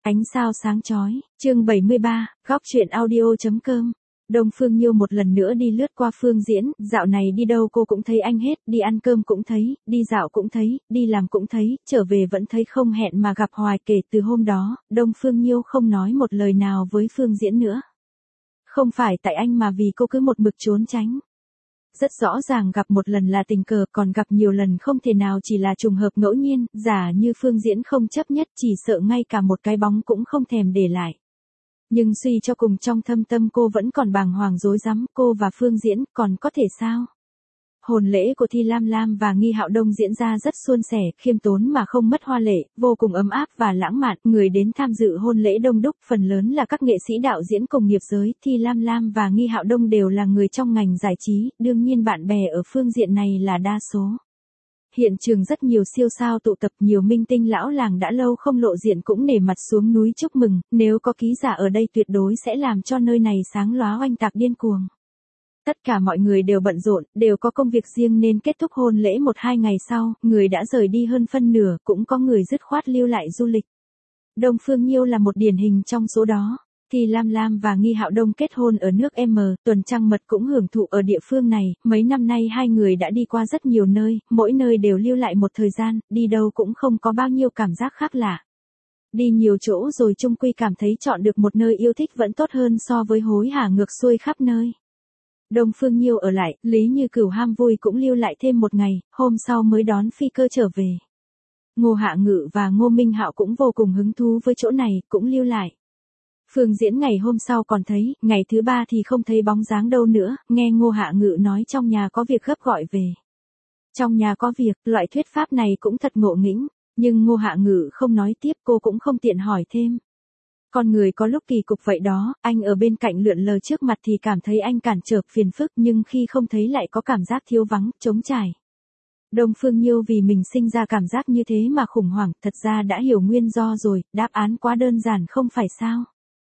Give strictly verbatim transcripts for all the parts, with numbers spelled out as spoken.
Ánh sao sáng chói, chương bảy mươi ba, góc truyện audio.com. Đông Phương Nhiêu một lần nữa đi lướt qua Phương Diễn, dạo này đi đâu cô cũng thấy anh hết, đi ăn cơm cũng thấy, đi dạo cũng thấy, đi làm cũng thấy, trở về vẫn thấy không hẹn mà gặp hoài. Kể từ hôm đó, Đông Phương Nhiêu không nói một lời nào với Phương Diễn nữa. Không phải tại anh mà vì cô cứ một mực trốn tránh. Rất rõ ràng gặp một lần là tình cờ, còn gặp nhiều lần không thể nào chỉ là trùng hợp ngẫu nhiên, giả như Phương Diễn không chấp nhất chỉ sợ ngay cả một cái bóng cũng không thèm để lại. Nhưng suy cho cùng trong thâm tâm cô vẫn còn bàng hoàng rối rắm, cô và Phương Diễn còn có thể sao? Hôn lễ của Thi Lam Lam và Nghi Hạo Đông diễn ra rất suôn sẻ, khiêm tốn mà không mất hoa lệ, vô cùng ấm áp và lãng mạn. Người đến tham dự hôn lễ đông đúc, phần lớn là các nghệ sĩ đạo diễn cùng nghiệp giới. Thi Lam Lam và Nghi Hạo Đông đều là người trong ngành giải trí, đương nhiên bạn bè ở phương diện này là đa số. Hiện trường rất nhiều siêu sao tụ tập, nhiều minh tinh lão làng đã lâu không lộ diện cũng nể mặt xuống núi chúc mừng, nếu có ký giả ở đây tuyệt đối sẽ làm cho nơi này sáng lóa oanh tạc điên cuồng. Tất cả mọi người đều bận rộn, đều có công việc riêng nên kết thúc hôn lễ một hai ngày sau, người đã rời đi hơn phân nửa, cũng có người dứt khoát lưu lại du lịch. Đông Phương Nhiêu là một điển hình trong số đó. Thì Lam Lam và Nghi Hạo Đông kết hôn ở nước M, Tuần Trăng Mật cũng hưởng thụ ở địa phương này, mấy năm nay hai người đã đi qua rất nhiều nơi, mỗi nơi đều lưu lại một thời gian, đi đâu cũng không có bao nhiêu cảm giác khác lạ. Đi nhiều chỗ rồi chung quy cảm thấy chọn được một nơi yêu thích vẫn tốt hơn so với hối hả ngược xuôi khắp nơi. Đông Phương Nhiêu ở lại, Lý Như Cửu ham vui cũng lưu lại thêm một ngày, hôm sau mới đón phi cơ trở về. Ngô Hạ Ngự và Ngô Minh Hạo cũng vô cùng hứng thú với chỗ này, cũng lưu lại. Phương Diễn ngày hôm sau còn thấy, ngày thứ ba thì không thấy bóng dáng đâu nữa, nghe Ngô Hạ Ngự nói trong nhà có việc gấp gọi về. Trong nhà có việc, loại thuyết pháp này cũng thật ngộ nghĩnh, nhưng Ngô Hạ Ngự không nói tiếp, cô cũng không tiện hỏi thêm. Con người có lúc kỳ cục vậy đó, anh ở bên cạnh lượn lờ trước mặt thì cảm thấy anh cản trở phiền phức, nhưng khi không thấy lại có cảm giác thiếu vắng, trống trải. Đông Phương Nhiêu vì mình sinh ra cảm giác như thế mà khủng hoảng, thật ra đã hiểu nguyên do rồi, đáp án quá đơn giản không phải sao.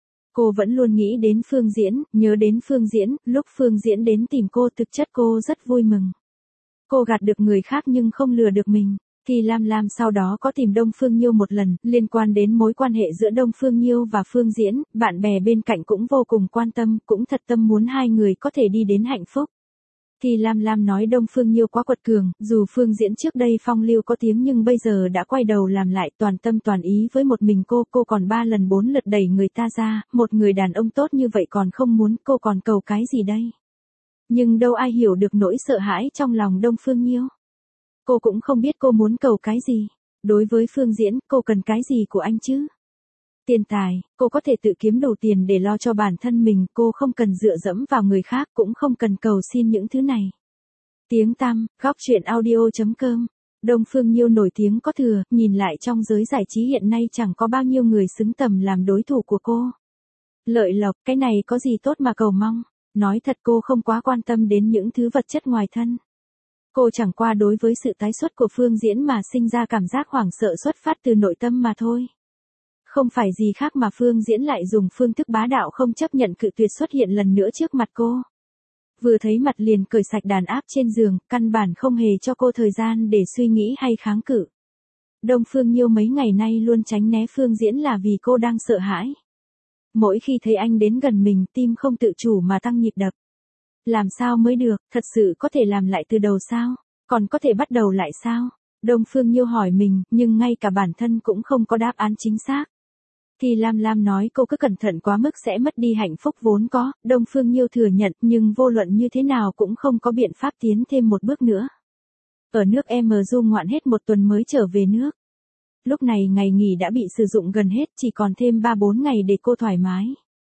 Cô vẫn luôn nghĩ đến Phương Diễn, nhớ đến Phương Diễn, lúc Phương Diễn đến tìm cô thực chất cô rất vui mừng. Cô gạt được người khác nhưng không lừa được mình. Thì Lam Lam sau đó có tìm Đông Phương Nhiêu một lần, liên quan đến mối quan hệ giữa Đông Phương Nhiêu và Phương Diễn, bạn bè bên cạnh cũng vô cùng quan tâm, cũng thật tâm muốn hai người có thể đi đến hạnh phúc. Thì Lam Lam nói Đông Phương Nhiêu quá quật cường, dù Phương Diễn trước đây phong lưu có tiếng nhưng bây giờ đã quay đầu làm lại toàn tâm toàn ý với một mình cô, cô còn ba lần bốn lượt đẩy người ta ra, một người đàn ông tốt như vậy còn không muốn, cô còn cầu cái gì đây? Nhưng đâu ai hiểu được nỗi sợ hãi trong lòng Đông Phương Nhiêu. Cô cũng không biết cô muốn cầu cái gì. Đối với Phương Diễn, cô cần cái gì của anh chứ? Tiền tài, cô có thể tự kiếm đủ tiền để lo cho bản thân mình, cô không cần dựa dẫm vào người khác, cũng không cần cầu xin những thứ này. Tiếng tăm, góc truyện audio.com. Đông Phương Nhiêu nổi tiếng có thừa, nhìn lại trong giới giải trí hiện nay chẳng có bao nhiêu người xứng tầm làm đối thủ của cô. Lợi lộc, cái này có gì tốt mà cầu mong. Nói thật cô không quá quan tâm đến những thứ vật chất ngoài thân. Cô chẳng qua đối với sự tái xuất của Phương Diễn mà sinh ra cảm giác hoảng sợ xuất phát từ nội tâm mà thôi. Không phải gì khác mà Phương Diễn lại dùng phương thức bá đạo không chấp nhận cự tuyệt xuất hiện lần nữa trước mặt cô. Vừa thấy mặt liền cởi sạch đàn áp trên giường, căn bản không hề cho cô thời gian để suy nghĩ hay kháng cự. Đông Phương Nhiêu mấy ngày nay luôn tránh né Phương Diễn là vì cô đang sợ hãi. Mỗi khi thấy anh đến gần mình, tim không tự chủ mà tăng nhịp đập. Làm sao mới được, thật sự có thể làm lại từ đầu sao? Còn có thể bắt đầu lại sao? Đông Phương Nhiêu hỏi mình, nhưng ngay cả bản thân cũng không có đáp án chính xác. Thì Lam Lam nói cô cứ cẩn thận quá mức sẽ mất đi hạnh phúc vốn có, Đông Phương Nhiêu thừa nhận nhưng vô luận như thế nào cũng không có biện pháp tiến thêm một bước nữa. Ở nước M du ngoạn hết một tuần mới trở về nước. Lúc này ngày nghỉ đã bị sử dụng gần hết, chỉ còn thêm ba bốn ngày để cô thoải mái.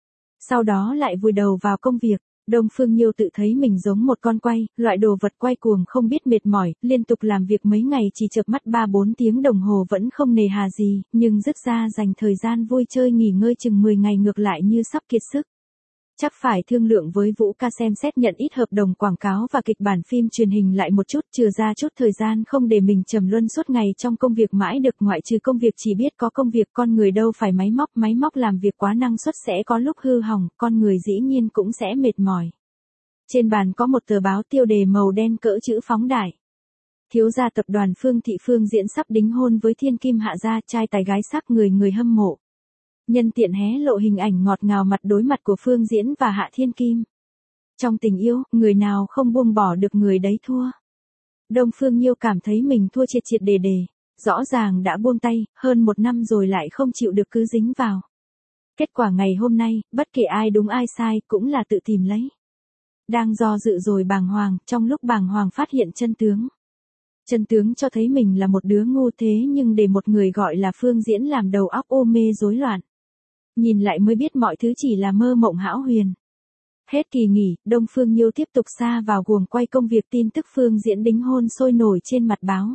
Sau đó lại vùi đầu vào công việc. Đông Phương Nhiêu tự thấy mình giống một con quay, loại đồ vật quay cuồng không biết mệt mỏi, liên tục làm việc mấy ngày chỉ chợp mắt ba bốn tiếng đồng hồ vẫn không nề hà gì, nhưng dứt ra dành thời gian vui chơi nghỉ ngơi chừng mười ngày ngược lại như sắp kiệt sức. Chắc phải thương lượng với Vũ Ca xem xét nhận ít hợp đồng quảng cáo và kịch bản phim truyền hình lại một chút, trừ ra chút thời gian không để mình trầm luân suốt ngày trong công việc mãi được, ngoại trừ công việc chỉ biết có công việc, con người đâu phải máy móc, máy móc làm việc quá năng suất sẽ có lúc hư hỏng, con người dĩ nhiên cũng sẽ mệt mỏi. Trên bàn có một tờ báo tiêu đề màu đen cỡ chữ phóng đại. Thiếu gia tập đoàn Phương Thị Phương Diễn sắp đính hôn với thiên kim hạ gia, trai tài gái sắc, người người hâm mộ. Nhân tiện hé lộ hình ảnh ngọt ngào mặt đối mặt của Phương Diễn và Hạ Thiên Kim. Trong tình yêu, người nào không buông bỏ được người đấy thua. Đông Phương Nhiêu cảm thấy mình thua triệt triệt đề đề. Rõ ràng đã buông tay, hơn một năm rồi lại không chịu được cứ dính vào. Kết quả ngày hôm nay, bất kể ai đúng ai sai, cũng là tự tìm lấy. Đang do dự rồi bàng hoàng, trong lúc bàng hoàng phát hiện chân tướng. Chân tướng cho thấy mình là một đứa ngu thế nhưng để một người gọi là Phương Diễn làm đầu óc ô mê rối loạn. Nhìn lại mới biết mọi thứ chỉ là mơ mộng hão huyền. Hết kỳ nghỉ, Đông Phương Nhiêu tiếp tục sa vào guồng quay công việc tin tức Phương Diễn đính hôn sôi nổi trên mặt báo.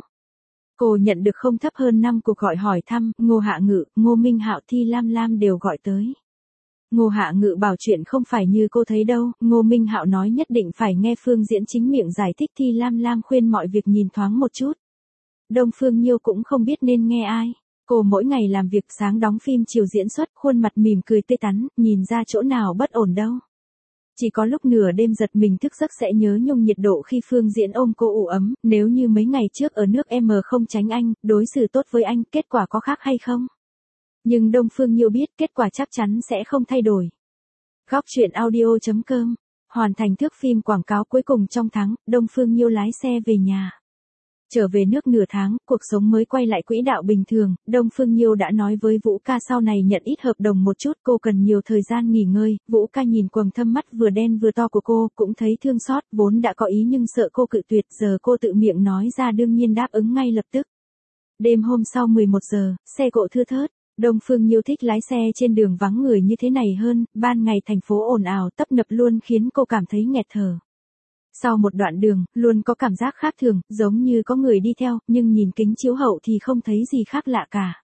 Cô nhận được không thấp hơn năm cuộc gọi hỏi thăm, Ngô Hạ Ngự, Ngô Minh Hạo, Thi Lam Lam đều gọi tới. Ngô Hạ Ngự bảo chuyện không phải như cô thấy đâu, Ngô Minh Hạo nói nhất định phải nghe Phương Diễn chính miệng giải thích, Thi Lam Lam khuyên mọi việc nhìn thoáng một chút. Đông Phương Nhiêu cũng không biết nên nghe ai. Cô mỗi ngày làm việc sáng đóng phim chiều diễn xuất, khuôn mặt mỉm cười tươi tắn, nhìn ra chỗ nào bất ổn đâu. Chỉ có lúc nửa đêm giật mình thức giấc sẽ nhớ nhung nhiệt độ khi Phương Diễn ôm cô ủ ấm, nếu như mấy ngày trước ở nước em không tránh anh, đối xử tốt với anh, kết quả có khác hay không? Nhưng Đông Phương Nhiêu biết kết quả chắc chắn sẽ không thay đổi. Góc truyện audio chấm com. Hoàn thành thước phim quảng cáo cuối cùng trong tháng, Đông Phương Nhiêu lái xe về nhà. Trở về nước nửa tháng, cuộc sống mới quay lại quỹ đạo bình thường, Đông Phương Nhiêu đã nói với Vũ Ca sau này nhận ít hợp đồng một chút, cô cần nhiều thời gian nghỉ ngơi. Vũ Ca nhìn quầng thâm mắt vừa đen vừa to của cô, cũng thấy thương xót, vốn đã có ý nhưng sợ cô cự tuyệt, giờ cô tự miệng nói ra đương nhiên đáp ứng ngay lập tức. Đêm hôm sau mười một giờ, xe cộ thưa thớt. Đông Phương Nhiêu thích lái xe trên đường vắng người như thế này hơn, ban ngày thành phố ồn ào tấp nập luôn khiến cô cảm thấy nghẹt thở. Sau một đoạn đường, luôn có cảm giác khác thường, giống như có người đi theo, nhưng nhìn kính chiếu hậu thì không thấy gì khác lạ cả.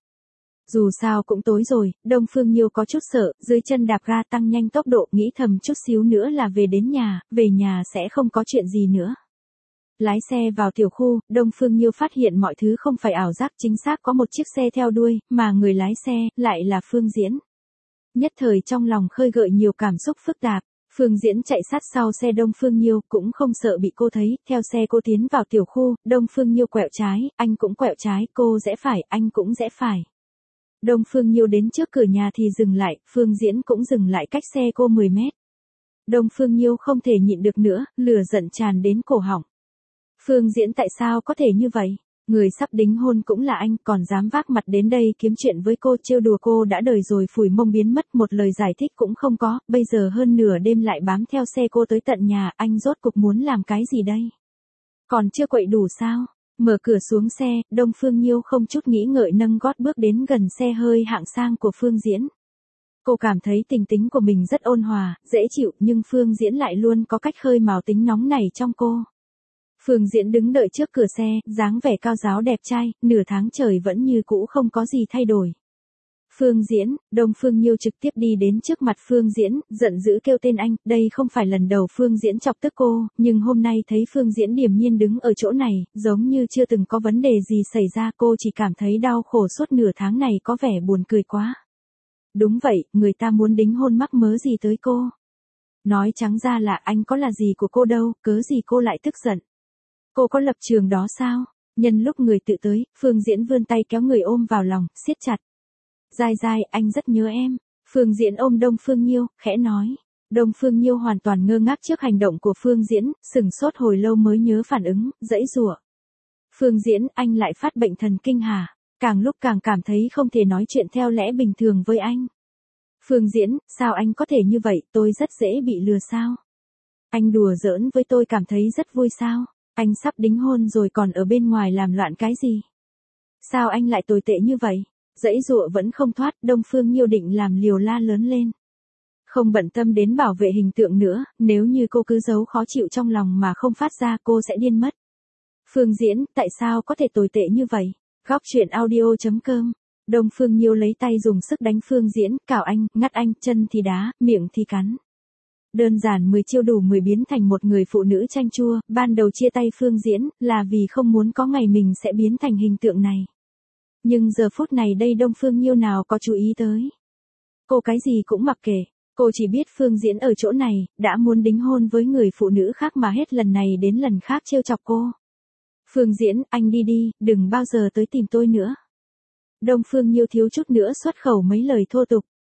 Dù sao cũng tối rồi, Đông Phương Nhiêu có chút sợ, dưới chân đạp ga tăng nhanh tốc độ, nghĩ thầm chút xíu nữa là về đến nhà, về nhà sẽ không có chuyện gì nữa. Lái xe vào tiểu khu, Đông Phương Nhiêu phát hiện mọi thứ không phải ảo giác, chính xác có một chiếc xe theo đuôi, mà người lái xe, lại là Phương Diễn. Nhất thời trong lòng khơi gợi nhiều cảm xúc phức tạp. Phương Diễn chạy sát sau xe Đông Phương Nhiêu, cũng không sợ bị cô thấy, theo xe cô tiến vào tiểu khu, Đông Phương Nhiêu quẹo trái, anh cũng quẹo trái, cô rẽ phải, anh cũng rẽ phải. Đông Phương Nhiêu đến trước cửa nhà thì dừng lại, Phương Diễn cũng dừng lại cách xe cô mười mét. Đông Phương Nhiêu không thể nhịn được nữa, lửa giận tràn đến cổ họng. Phương Diễn tại sao có thể như vậy? Người sắp đính hôn cũng là anh, còn dám vác mặt đến đây kiếm chuyện với cô, trêu đùa cô đã đời rồi, phủi mông biến mất, một lời giải thích cũng không có, bây giờ hơn nửa đêm lại bám theo xe cô tới tận nhà, anh rốt cục muốn làm cái gì đây? Còn chưa quậy đủ sao? Mở cửa xuống xe, Đông Phương Nhiêu không chút nghĩ ngợi nâng gót bước đến gần xe hơi hạng sang của Phương Diễn. Cô cảm thấy tình tính của mình rất ôn hòa, dễ chịu, nhưng Phương Diễn lại luôn có cách khơi mào tính nóng này trong cô. Phương Diễn đứng đợi trước cửa xe, dáng vẻ cao ráo đẹp trai, nửa tháng trời vẫn như cũ không có gì thay đổi. Phương Diễn, Đông Phương Nhiêu trực tiếp đi đến trước mặt Phương Diễn, giận dữ kêu tên anh, đây không phải lần đầu Phương Diễn chọc tức cô, nhưng hôm nay thấy Phương Diễn điềm nhiên đứng ở chỗ này, giống như chưa từng có vấn đề gì xảy ra, cô chỉ cảm thấy đau khổ suốt nửa tháng này, có vẻ buồn cười quá. Đúng vậy, người ta muốn đính hôn mắc mớ gì tới cô. Nói trắng ra là anh có là gì của cô đâu, cớ gì cô lại tức giận. Cô có lập trường đó sao? Nhân lúc người tự tới, Phương Diễn vươn tay kéo người ôm vào lòng, siết chặt. Dai dai, anh rất nhớ em. Phương Diễn ôm Đông Phương Nhiêu, khẽ nói. Đông Phương Nhiêu hoàn toàn ngơ ngác trước hành động của Phương Diễn, sừng sốt hồi lâu mới nhớ phản ứng, giãy giụa. Phương Diễn, anh lại phát bệnh thần kinh hả? Càng lúc càng cảm thấy không thể nói chuyện theo lẽ bình thường với anh. Phương Diễn, sao anh có thể như vậy, tôi rất dễ bị lừa sao? Anh đùa giỡn với tôi cảm thấy rất vui sao? Anh sắp đính hôn rồi còn ở bên ngoài làm loạn cái gì? Sao anh lại tồi tệ như vậy? Giãy giụa vẫn không thoát, Đông Phương Nhiêu định làm liều la lớn lên. Không bận tâm đến bảo vệ hình tượng nữa, nếu như cô cứ giấu khó chịu trong lòng mà không phát ra cô sẽ điên mất. Phương Diễn, tại sao có thể tồi tệ như vậy? Góc truyện audio chấm com. Đông Phương Nhiêu lấy tay dùng sức đánh Phương Diễn, cào anh, ngắt anh, chân thì đá, miệng thì cắn. Đơn giản mười chiêu đủ mười biến thành một người phụ nữ chanh chua, ban đầu chia tay Phương Diễn, là vì không muốn có ngày mình sẽ biến thành hình tượng này. Nhưng giờ phút này đây Đông Phương Nhiêu nào có chú ý tới. Cô cái gì cũng mặc kệ, cô chỉ biết Phương Diễn ở chỗ này, đã muốn đính hôn với người phụ nữ khác mà hết lần này đến lần khác trêu chọc cô. Phương Diễn, anh đi đi, đừng bao giờ tới tìm tôi nữa. Đông Phương Nhiêu thiếu chút nữa xuất khẩu mấy lời thô tục.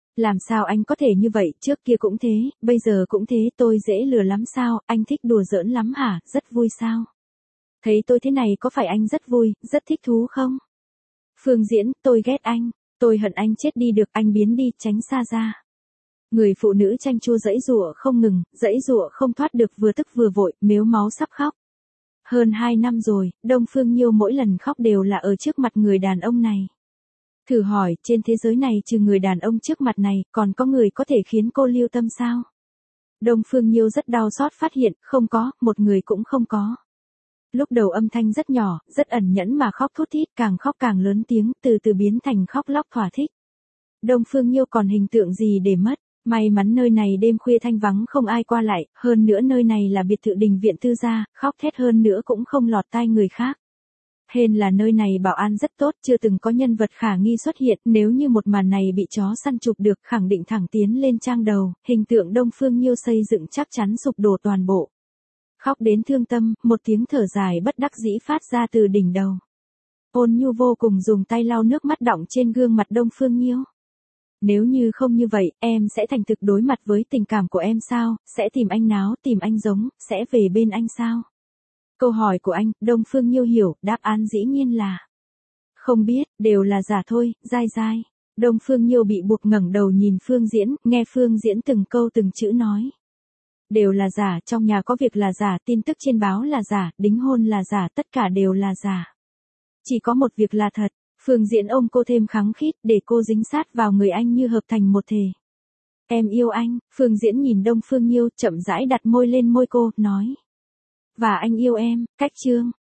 Làm sao anh có thể như vậy, trước kia cũng thế, bây giờ cũng thế, tôi dễ lừa lắm sao, anh thích đùa giỡn lắm hả, rất vui sao? Thấy tôi thế này có phải anh rất vui, rất thích thú không? Phương Diễn, tôi ghét anh, tôi hận anh chết đi được, anh biến đi, tránh xa ra. Người phụ nữ chanh chua giãy giụa không ngừng, giãy giụa không thoát được, vừa tức vừa vội, mếu máu sắp khóc. Hơn hai năm rồi, Đông Phương Nhiêu mỗi lần khóc đều là ở trước mặt người đàn ông này. Thử hỏi, trên thế giới này trừ người đàn ông trước mặt này, còn có người có thể khiến cô lưu tâm sao? Đông Phương Nhiêu rất đau xót phát hiện, không có, một người cũng không có. Lúc đầu âm thanh rất nhỏ, rất ẩn nhẫn mà khóc thút thít, càng khóc càng lớn tiếng, từ từ biến thành khóc lóc thỏa thích. Đông Phương Nhiêu còn hình tượng gì để mất? May mắn nơi này đêm khuya thanh vắng không ai qua lại, hơn nữa nơi này là biệt thự đình viện tư gia, khóc thét hơn nữa cũng không lọt tai người khác. Hên là nơi này bảo an rất tốt, chưa từng có nhân vật khả nghi xuất hiện, nếu như một màn này bị chó săn chụp được, khẳng định thẳng tiến lên trang đầu, hình tượng Đông Phương Nhiêu xây dựng chắc chắn sụp đổ toàn bộ. Khóc đến thương tâm, một tiếng thở dài bất đắc dĩ phát ra từ đỉnh đầu. Ôn Nhu vô cùng dùng tay lau nước mắt đọng trên gương mặt Đông Phương Nhiêu. Nếu như không như vậy, em sẽ thành thực đối mặt với tình cảm của em sao, sẽ tìm anh náo, tìm anh giống, sẽ về bên anh sao? Câu hỏi của anh, Đông Phương Nhiêu hiểu, đáp án dĩ nhiên là không biết, đều là giả thôi, dai dai. Đông Phương Nhiêu bị buộc ngẩng đầu nhìn Phương Diễn, nghe Phương Diễn từng câu từng chữ nói. Đều là giả, trong nhà có việc là giả, tin tức trên báo là giả, đính hôn là giả, tất cả đều là giả. Chỉ có một việc là thật. Phương Diễn ôm cô thêm khăng khít, để cô dính sát vào người anh như hợp thành một thể. Em yêu anh, Phương Diễn nhìn Đông Phương Nhiêu, chậm rãi đặt môi lên môi cô, nói. Và anh yêu em, cách chương.